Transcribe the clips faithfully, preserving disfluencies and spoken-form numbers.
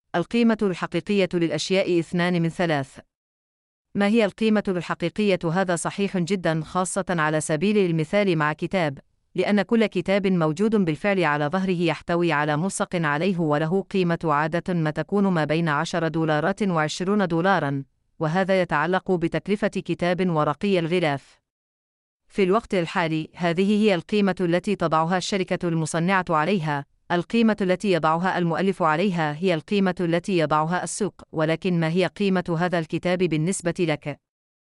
القيمة الحقيقية للأشياء اثنان من ثلاث. ما هي القيمة الحقيقية؟ هذا صحيح جدا، خاصة على سبيل المثال مع كتاب، لأن كل كتاب موجود بالفعل على ظهره يحتوي على ملصق عليه وله قيمة عادة ما تكون ما بين عشرة دولارات وعشرون دولاراً، وهذا يتعلق بتكلفة كتاب ورقي الغلاف. في الوقت الحالي هذه هي القيمة التي تضعها الشركة المصنعة عليها، القيمة التي يضعها المؤلف عليها هي القيمة التي يضعها السوق، ولكن ما هي قيمة هذا الكتاب بالنسبة لك؟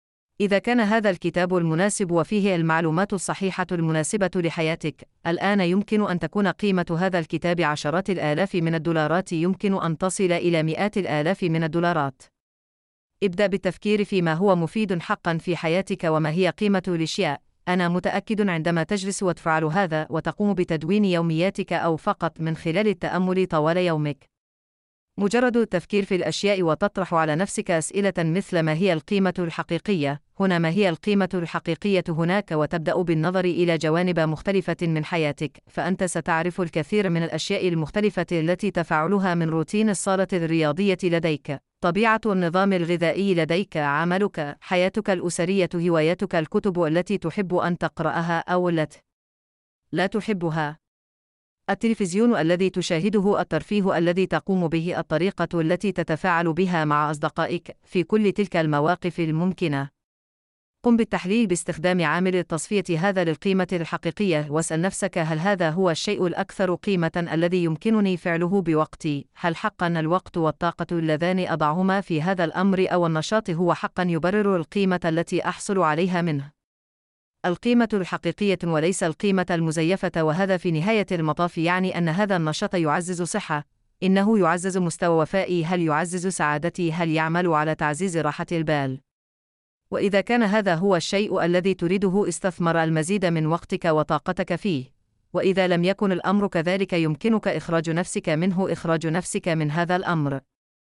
إذا كان هذا الكتاب المناسب وفيه المعلومات الصحيحة المناسبة لحياتك، الآن يمكن أن تكون قيمة هذا الكتاب عشرات الآلاف من الدولارات، يمكن أن تصل إلى مئات الآلاف من الدولارات. ابدأ بالتفكير فيما هو مفيد حقا في حياتك وما هي قيمة الأشياء. أنا متأكد عندما تجلس وتفعل هذا وتقوم بتدوين يومياتك أو فقط من خلال التأمل طوال يومك. مجرد التفكير في الأشياء وتطرح على نفسك أسئلة مثل ما هي القيمة الحقيقية؟ هنا ما هي القيمة الحقيقية هناك؟ وتبدأ بالنظر إلى جوانب مختلفة من حياتك، فأنت ستعرف الكثير من الأشياء المختلفة التي تفعلها، من روتين الصالة الرياضية لديك، طبيعة النظام الغذائي لديك، عملك، حياتك الأسرية، هواياتك، الكتب التي تحب أن تقرأها أو التي لا تحبها، التلفزيون الذي تشاهده، الترفيه الذي تقوم به، الطريقة التي تتفاعل بها مع أصدقائك. في كل تلك المواقف الممكنة، قم بالتحليل باستخدام عامل التصفية هذا للقيمة الحقيقية، واسأل نفسك: هل هذا هو الشيء الأكثر قيمة الذي يمكنني فعله بوقتي؟ هل حقا الوقت والطاقة اللذان أضعهما في هذا الأمر أو النشاط هو حقا يبرر القيمة التي أحصل عليها منه؟ القيمة الحقيقية وليس القيمة المزيفة، وهذا في نهاية المطاف يعني أن هذا النشاط يعزز صحة، إنه يعزز مستوى وفائي، هل يعزز سعادتي، هل يعمل على تعزيز راحة البال؟ وإذا كان هذا هو الشيء الذي تريده، استثمر المزيد من وقتك وطاقتك فيه. وإذا لم يكن الأمر كذلك، يمكنك إخراج نفسك منه، إخراج نفسك من هذا الأمر،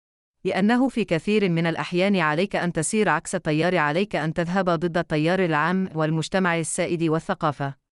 لأنه في كثير من الأحيان عليك أن تسير عكس التيار، عليك أن تذهب ضد التيار العام والمجتمع السائد والثقافة.